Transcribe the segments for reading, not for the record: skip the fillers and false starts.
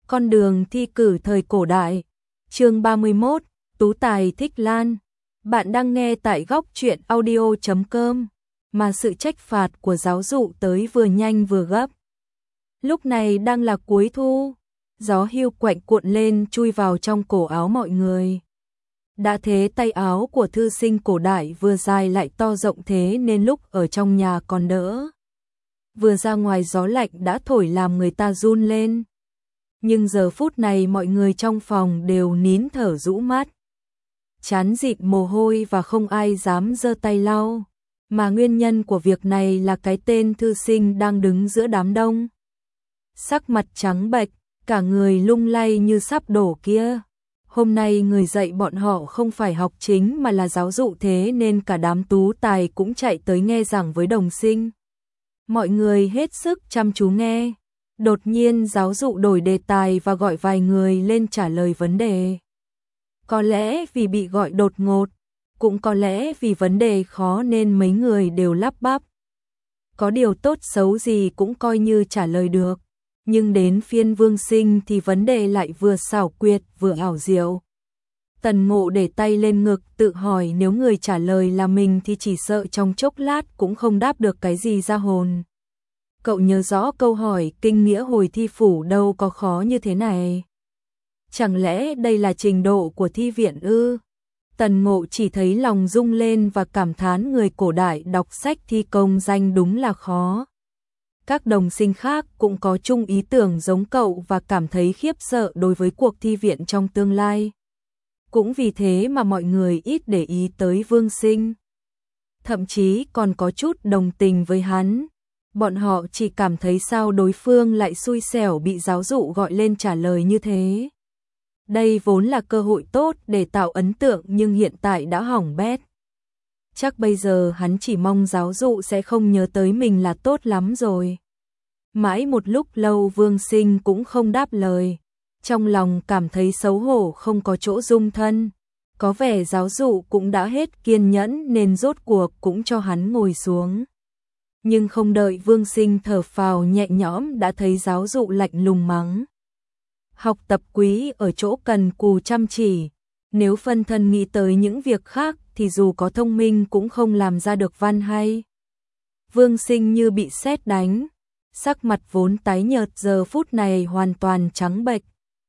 Con đường thi cử thời cổ đại. Chương 31, Tú tài thích lan. Bạn đang nghe tại góc truyện audio.com, mà sự trách phạt của giáo dụ tới vừa nhanh vừa gấp. Lúc này đang là cuối thu, gió hiu quạnh cuộn lên chui vào trong cổ áo mọi người. Đã thế tay áo của thư sinh cổ đại vừa dài lại to rộng thế nên lúc ở trong nhà còn đỡ. Vừa ra ngoài gió lạnh đã thổi làm người ta run lên. Nhưng giờ phút này mọi người trong phòng đều nín thở rũ mắt. Chán dịn mồ hôi và không ai dám giơ tay lau. Mà nguyên nhân của việc này là cái tên thư sinh đang đứng giữa đám đông. Sắc mặt trắng bệch, cả người lung lay như sắp đổ kia. Hôm nay người dạy bọn họ không phải học chính mà là giáo dụ, thế nên cả đám tú tài cũng chạy tới nghe giảng với đồng sinh. Mọi người hết sức chăm chú nghe. Đột nhiên giáo dụ đổi đề tài và gọi vài người lên trả lời vấn đề. Có lẽ vì bị gọi đột ngột, cũng có lẽ vì vấn đề khó nên mấy người đều lắp bắp. Có điều tốt xấu gì cũng coi như trả lời được. Nhưng đến phiên Vương Sinh thì vấn đề lại vừa xảo quyệt vừa ảo diệu. Tần Ngộ để tay lên ngực tự hỏi nếu người trả lời là mình thì chỉ sợ trong chốc lát cũng không đáp được cái gì ra hồn. Cậu nhớ rõ câu hỏi kinh nghĩa hồi thi phủ đâu có khó như thế này. Chẳng lẽ đây là trình độ của thi viện ư? Tần Ngộ chỉ thấy lòng rung lên và cảm thán người cổ đại đọc sách thi công danh đúng là khó. Các đồng sinh khác cũng có chung ý tưởng giống cậu và cảm thấy khiếp sợ đối với cuộc thi viện trong tương lai. Cũng vì thế mà mọi người ít để ý tới Vương Sinh. Thậm chí còn có chút đồng tình với hắn. Bọn họ chỉ cảm thấy sao đối phương lại xui xẻo bị giáo dụ gọi lên trả lời như thế. Đây vốn là cơ hội tốt để tạo ấn tượng nhưng hiện tại đã hỏng bét. Chắc bây giờ hắn chỉ mong giáo dụ sẽ không nhớ tới mình là tốt lắm rồi. Mãi một lúc lâu Vương Sinh cũng không đáp lời. Trong lòng cảm thấy xấu hổ không có chỗ dung thân. Có vẻ giáo dụ cũng đã hết kiên nhẫn nên rốt cuộc cũng cho hắn ngồi xuống. Nhưng không đợi Vương Sinh thở phào nhẹ nhõm đã thấy giáo dụ lạnh lùng mắng. Học tập quý ở chỗ cần cù chăm chỉ. Nếu phân thân nghĩ tới những việc khác thì dù có thông minh cũng không làm ra được văn hay. Vương Sinh như bị sét đánh. Sắc mặt vốn tái nhợt giờ phút này hoàn toàn trắng bệch.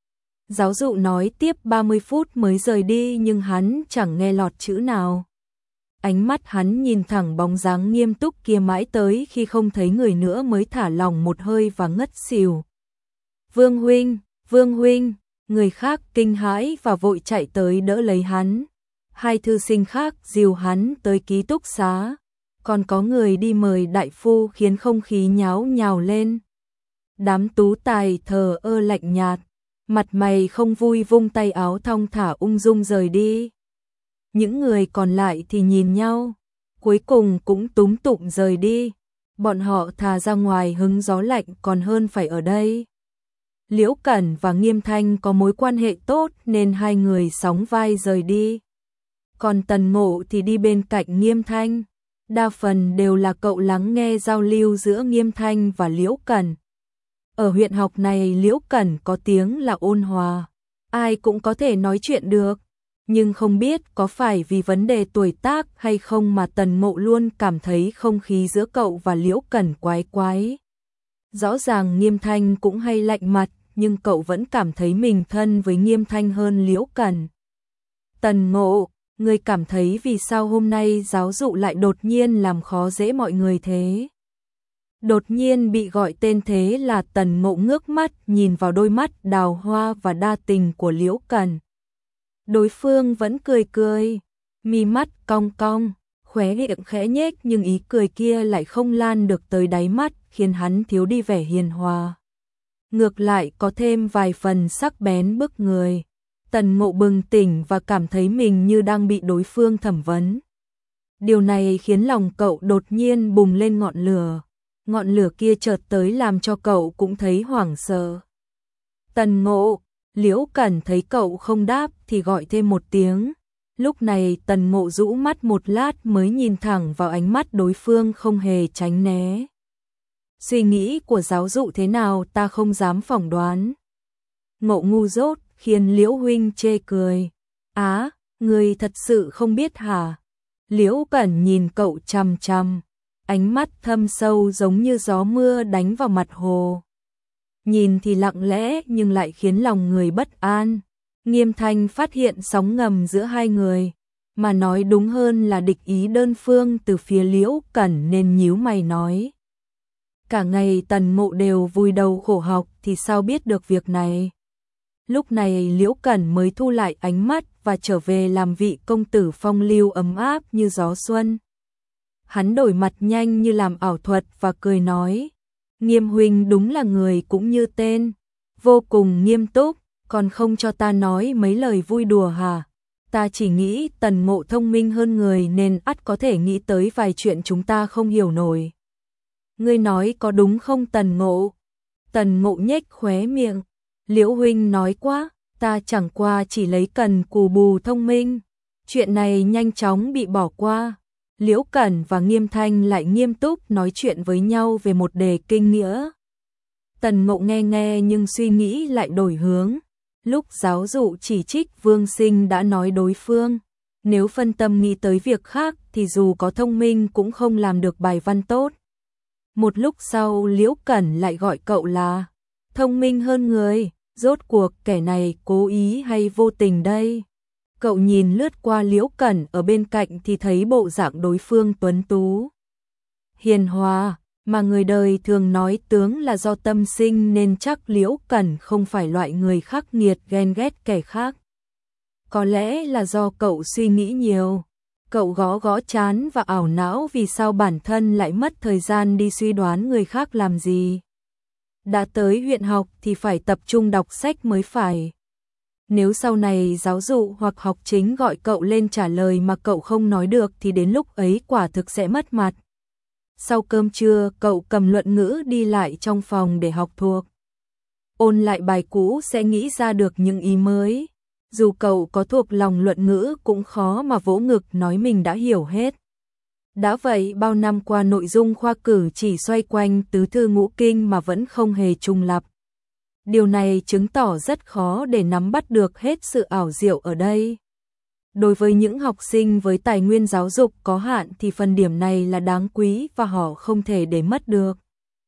Giáo dụ nói tiếp 30 phút mới rời đi nhưng hắn chẳng nghe lọt chữ nào. Ánh mắt hắn nhìn thẳng bóng dáng nghiêm túc kia mãi tới khi không thấy người nữa mới thả lỏng một hơi và ngất xỉu. Vương huynh, người khác kinh hãi và vội chạy tới đỡ lấy hắn. Hai thư sinh khác dìu hắn tới ký túc xá. Còn có người đi mời đại phu khiến không khí nháo nhào lên. Đám tú tài thờ ơ lạnh nhạt, mặt mày không vui vung tay áo thong thả ung dung rời đi. Những người còn lại thì nhìn nhau, cuối cùng cũng túm tụm rời đi. Bọn họ thà ra ngoài hứng gió lạnh còn hơn phải ở đây. Liễu Cẩn và Nghiêm Thanh có mối quan hệ tốt nên hai người sóng vai rời đi. Còn Tần Ngộ thì đi bên cạnh Nghiêm Thanh. Đa phần đều là cậu lắng nghe giao lưu giữa Nghiêm Thanh và Liễu Cẩn. Ở huyện học này Liễu Cẩn có tiếng là ôn hòa, ai cũng có thể nói chuyện được. Nhưng không biết có phải vì vấn đề tuổi tác hay không mà Tần Ngộ luôn cảm thấy không khí giữa cậu và Liễu Cẩn quái quái. Rõ ràng Nghiêm Thanh cũng hay lạnh mặt, nhưng cậu vẫn cảm thấy mình thân với Nghiêm Thanh hơn Liễu Cẩn. Tần Ngộ, người cảm thấy vì sao hôm nay giáo dụ lại đột nhiên làm khó dễ mọi người thế? Đột nhiên bị gọi tên thế là Tần Ngộ ngước mắt nhìn vào đôi mắt đào hoa và đa tình của Liễu Cẩn. Đối phương vẫn cười cười, mi mắt cong cong, khóe miệng khẽ nhếch nhưng ý cười kia lại không lan được tới đáy mắt khiến hắn thiếu đi vẻ hiền hòa. Ngược lại có thêm vài phần sắc bén bức người. Tần Ngộ bừng tỉnh và cảm thấy mình như đang bị đối phương thẩm vấn. Điều này khiến lòng cậu đột nhiên bùng lên ngọn lửa. Ngọn lửa kia chợt tới làm cho cậu cũng thấy hoảng sợ. Tần Ngộ, Liễu Cẩn thấy cậu không đáp thì gọi thêm một tiếng. Lúc này Tần Ngộ rũ mắt một lát mới nhìn thẳng vào ánh mắt đối phương không hề tránh né. Suy nghĩ của giáo dụ thế nào ta không dám phỏng đoán. Ngộ ngu dốt, khiến Liễu huynh chê cười. Á, người thật sự không biết hả? Liễu Cẩn nhìn cậu chằm chằm, ánh mắt thâm sâu giống như gió mưa đánh vào mặt hồ. Nhìn thì lặng lẽ nhưng lại khiến lòng người bất an. Nghiêm Thanh phát hiện sóng ngầm giữa hai người, mà nói đúng hơn là địch ý đơn phương từ phía Liễu Cẩn nên nhíu mày nói. Cả ngày Tần Mộ đều vùi đầu khổ học thì sao biết được việc này. Lúc này Liễu Cẩn mới thu lại ánh mắt và trở về làm vị công tử phong lưu ấm áp như gió xuân. Hắn đổi mặt nhanh như làm ảo thuật và cười nói. Nghiêm huynh đúng là người cũng như tên, vô cùng nghiêm túc, còn không cho ta nói mấy lời vui đùa hả? Ta chỉ nghĩ Tần Mộ thông minh hơn người nên ắt có thể nghĩ tới vài chuyện chúng ta không hiểu nổi. Ngươi nói có đúng không Tần Ngộ? Tần Ngộ nhếch khóe miệng. Liễu huynh nói quá, ta chẳng qua chỉ lấy cần cù bù thông minh. Chuyện này nhanh chóng bị bỏ qua. Liễu Cẩn và Nghiêm Thanh lại nghiêm túc nói chuyện với nhau về một đề kinh nghĩa. Tần Ngộ nghe nghe nhưng suy nghĩ lại đổi hướng. Lúc giáo dụ chỉ trích Vương Sinh đã nói đối phương, nếu phân tâm nghĩ tới việc khác thì dù có thông minh cũng không làm được bài văn tốt. Một lúc sau Liễu Cẩn lại gọi cậu là thông minh hơn người, rốt cuộc kẻ này cố ý hay vô tình đây? Cậu nhìn lướt qua Liễu Cẩn ở bên cạnh thì thấy bộ dạng đối phương tuấn tú, hiền hòa, mà người đời thường nói tướng là do tâm sinh nên chắc Liễu Cẩn không phải loại người khắc nghiệt ghen ghét kẻ khác. Có lẽ là do cậu suy nghĩ nhiều. Cậu gõ gõ trán và ảo não vì sao bản thân lại mất thời gian đi suy đoán người khác làm gì. Đã tới huyện học thì phải tập trung đọc sách mới phải. Nếu sau này giáo dụ hoặc học chính gọi cậu lên trả lời mà cậu không nói được thì đến lúc ấy quả thực sẽ mất mặt. Sau cơm trưa cậu cầm luận ngữ đi lại trong phòng để học thuộc. Ôn lại bài cũ sẽ nghĩ ra được những ý mới. Dù cậu có thuộc lòng luận ngữ cũng khó mà vỗ ngực nói mình đã hiểu hết. Đã vậy bao năm qua nội dung khoa cử chỉ xoay quanh tứ thư ngũ kinh mà vẫn không hề trùng lặp. Điều này chứng tỏ rất khó để nắm bắt được hết sự ảo diệu ở đây. Đối với những học sinh với tài nguyên giáo dục có hạn thì phần điểm này là đáng quý và họ không thể để mất được.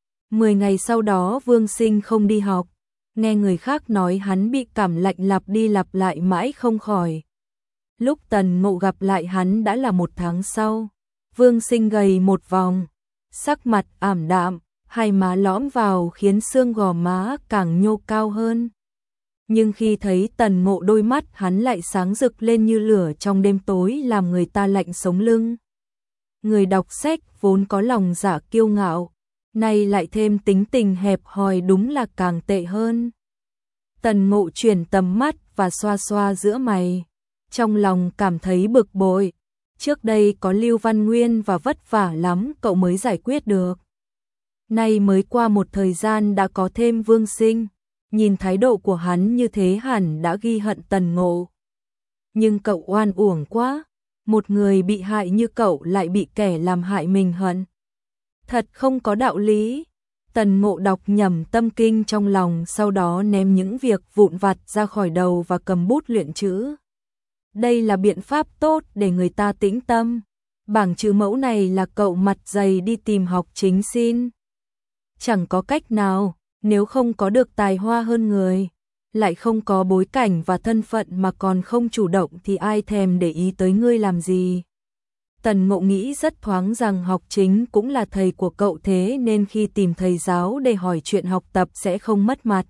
10 ngày sau đó Vương Sinh không đi học. Nghe người khác nói hắn bị cảm lạnh lặp đi lặp lại mãi không khỏi. Lúc Tần Ngộ gặp lại hắn đã là 1 tháng sau. Vương Sinh gầy một vòng, sắc mặt ảm đạm, hai má lõm vào khiến xương gò má càng nhô cao hơn. Nhưng khi thấy Tần Ngộ đôi mắt hắn lại sáng rực lên như lửa trong đêm tối làm người ta lạnh sống lưng. Người đọc sách vốn có lòng dạ kiêu ngạo, nay lại thêm tính tình hẹp hòi đúng là càng tệ hơn. Tần Ngộ chuyển tầm mắt và xoa xoa giữa mày, trong lòng cảm thấy bực bội. Trước đây có Lưu Văn Nguyên và vất vả lắm cậu mới giải quyết được. Nay mới qua một thời gian đã có thêm Vương Sinh, nhìn thái độ của hắn như thế hẳn đã ghi hận Tần Ngộ. Nhưng cậu oan uổng quá, một người bị hại như cậu lại bị kẻ làm hại mình hận. Thật không có đạo lý. Tần Ngộ đọc nhẩm tâm kinh trong lòng, sau đó ném những việc vụn vặt ra khỏi đầu và cầm bút luyện chữ. Đây là biện pháp tốt để người ta tĩnh tâm. Bảng chữ mẫu này là cậu mặt dày đi tìm học chính xin. Chẳng có cách nào, nếu không có được tài hoa hơn người, lại không có bối cảnh và thân phận mà còn không chủ động thì ai thèm để ý tới ngươi làm gì. Tần Ngộ nghĩ rất thoáng rằng học chính cũng là thầy của cậu, thế nên khi tìm thầy giáo để hỏi chuyện học tập sẽ không mất mặt.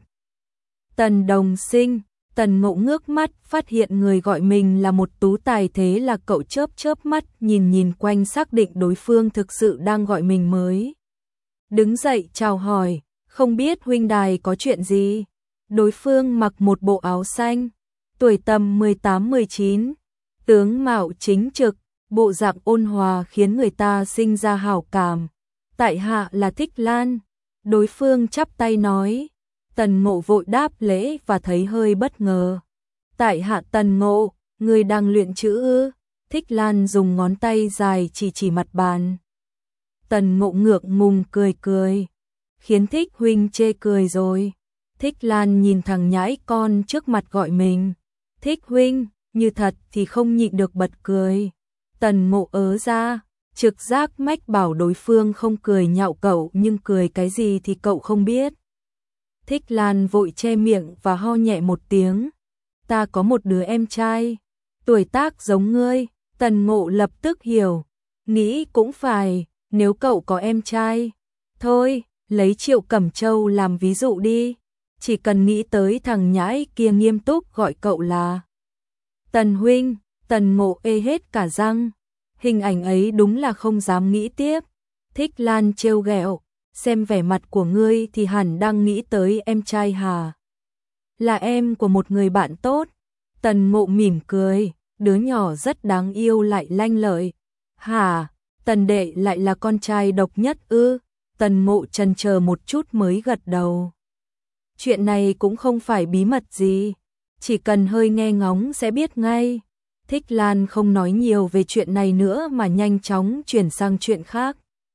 Tần đồng sinh. Tần Ngộ ngước mắt phát hiện người gọi mình là một tú tài, thế là cậu chớp chớp mắt nhìn quanh xác định đối phương thực sự đang gọi mình mới. Đứng dậy chào hỏi, không biết huynh đài có chuyện gì. Đối phương mặc một bộ áo xanh, tuổi tầm 18-19, tướng mạo chính trực, bộ dạng ôn hòa khiến người ta sinh ra hảo cảm. Tại hạ là Thích Lan. Đối phương chắp tay nói. Tần Ngộ vội đáp lễ và thấy hơi bất ngờ. Tại hạ Tần Ngộ, người đang luyện chữ ư? Thích Lan dùng ngón tay dài chỉ mặt bàn. Tần Ngộ ngượng ngùng cười, khiến Thích huynh chê cười rồi. Thích Lan nhìn thằng nhãi con trước mặt gọi mình. Thích huynh, như thật thì không nhịn được bật cười. Tần Ngộ ớ ra, trực giác mách bảo đối phương không cười nhạo cậu nhưng cười cái gì thì cậu không biết. Thích Lan vội che miệng và ho nhẹ một tiếng. Ta có một đứa em trai, tuổi tác giống ngươi. Tần Ngộ lập tức hiểu, nghĩ cũng phải, nếu cậu có em trai. Thôi, lấy Triệu Cẩm Châu làm ví dụ đi. Chỉ cần nghĩ tới thằng nhãi kia nghiêm túc gọi cậu là Tần huynh, Tần Ngộ ê hết cả răng. Hình ảnh ấy đúng là không dám nghĩ tiếp. Thích Lan trêu ghẹo, xem vẻ mặt của ngươi thì hẳn đang nghĩ tới em trai hà. Là em của một người bạn tốt. Tần Ngộ mỉm cười, đứa nhỏ rất đáng yêu lại lanh lợi. Hả, Tần đệ lại là con trai độc nhất ư? Tần Ngộ chần chờ một chút mới gật đầu. Chuyện này cũng không phải bí mật gì, chỉ cần hơi nghe ngóng sẽ biết ngay. Thích Lan không nói nhiều về chuyện này nữa mà nhanh chóng chuyển sang chuyện khác.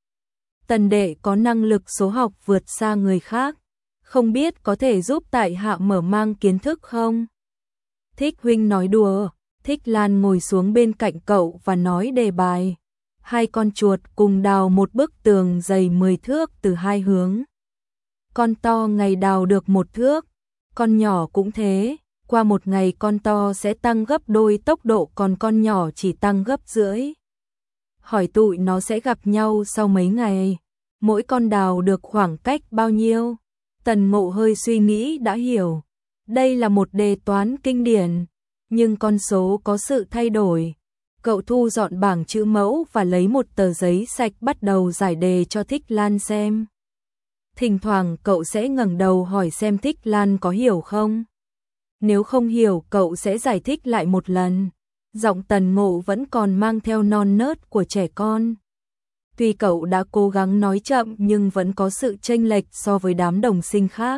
Tần đệ có năng lực số học vượt xa người khác, không biết có thể giúp tại hạ mở mang kiến thức không? Thích huynh nói đùa. Thích Lan ngồi xuống bên cạnh cậu và nói đề bài. Hai con chuột cùng đào một bức tường dày 10 thước từ hai hướng. Con to ngày đào được 1 thước, con nhỏ cũng thế. Qua một ngày con to sẽ tăng gấp đôi tốc độ còn con nhỏ chỉ tăng gấp rưỡi. Hỏi tụi nó sẽ gặp nhau sau mấy ngày. Mỗi con đào được khoảng cách bao nhiêu? Tần Ngộ hơi suy nghĩ đã hiểu. Đây là một đề toán kinh điển, nhưng con số có sự thay đổi. Cậu thu dọn bảng chữ mẫu và lấy một tờ giấy sạch bắt đầu giải đề cho Thích Lan xem. Thỉnh thoảng cậu sẽ ngẩng đầu hỏi xem Thích Lan có hiểu không. Nếu không hiểu cậu sẽ giải thích lại một lần. Giọng Tần Ngộ vẫn còn mang theo non nớt của trẻ con. Tuy cậu đã cố gắng nói chậm nhưng vẫn có sự chênh lệch so với đám đồng sinh khác.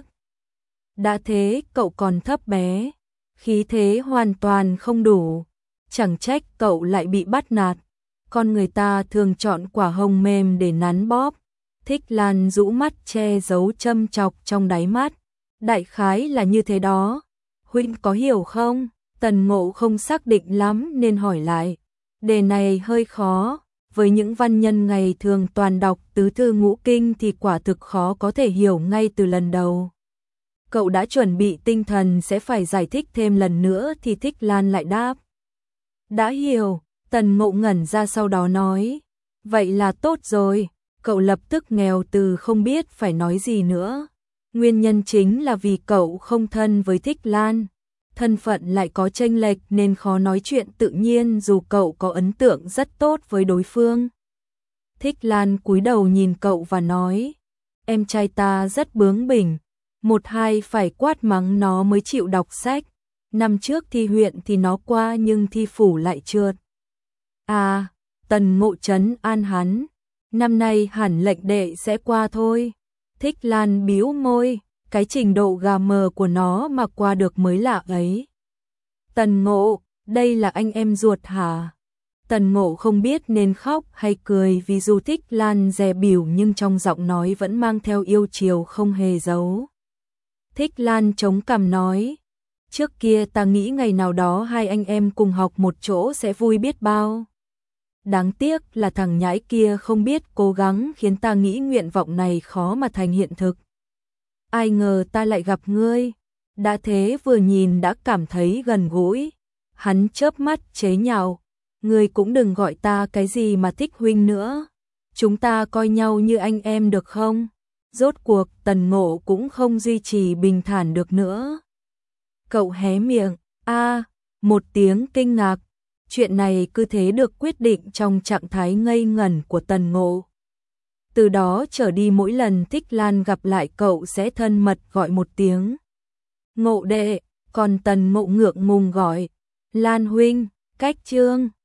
Đã thế cậu còn thấp bé, khí thế hoàn toàn không đủ. Chẳng trách cậu lại bị bắt nạt. Con người ta thường chọn quả hồng mềm để nắn bóp. Thích Lan rũ mắt che giấu châm chọc trong đáy mắt. Đại khái là như thế đó. Huynh có hiểu không? Tần Ngộ không xác định lắm nên hỏi lại. Đề này hơi khó. Với những văn nhân ngày thường toàn đọc tứ thư ngũ kinh thì quả thực khó có thể hiểu ngay từ lần đầu. Cậu đã chuẩn bị tinh thần sẽ phải giải thích thêm lần nữa thì Thích Lan lại đáp. Đã hiểu. Tần Ngộ ngẩn ra sau đó nói. Vậy là tốt rồi. Cậu lập tức nghèo từ không biết phải nói gì nữa. Nguyên nhân chính là vì cậu không thân với Thích Lan. Thân phận lại có chênh lệch nên khó nói chuyện tự nhiên dù cậu có ấn tượng rất tốt với đối phương. Thích Lan cúi đầu nhìn cậu và nói. Em trai ta rất bướng bỉnh. Một hai phải quát mắng nó mới chịu đọc sách. Năm trước thi huyện thì nó qua nhưng thi phủ lại trượt. À, Tần Ngộ trấn an hắn. Năm nay hẳn lệnh đệ sẽ qua thôi. Thích Lan bĩu môi. Cái trình độ gà mờ của nó mà qua được mới lạ ấy. Tần Ngộ, đây là anh em ruột hả? Tần Ngộ không biết nên khóc hay cười vì dù Thích Lan dè bỉu nhưng trong giọng nói vẫn mang theo yêu chiều không hề giấu. Thích Lan chống cằm nói. Trước kia ta nghĩ ngày nào đó hai anh em cùng học một chỗ sẽ vui biết bao. Đáng tiếc là thằng nhãi kia không biết cố gắng khiến ta nghĩ nguyện vọng này khó mà thành hiện thực. Ai ngờ ta lại gặp ngươi. Đã thế vừa nhìn đã cảm thấy gần gũi. Hắn chớp mắt chế nhạo. Ngươi cũng đừng gọi ta cái gì mà Thích huynh nữa. Chúng ta coi nhau như anh em được không? Rốt cuộc Tần Ngộ cũng không duy trì bình thản được nữa. Cậu hé miệng. Một tiếng kinh ngạc. Chuyện này cứ thế được quyết định trong trạng thái ngây ngẩn của Tần Ngộ. Từ đó trở đi mỗi lần Thích Lan gặp lại cậu sẽ thân mật gọi một tiếng Ngộ đệ, còn Tần Ngộ ngượng ngùng gọi Lan huynh, cách chương.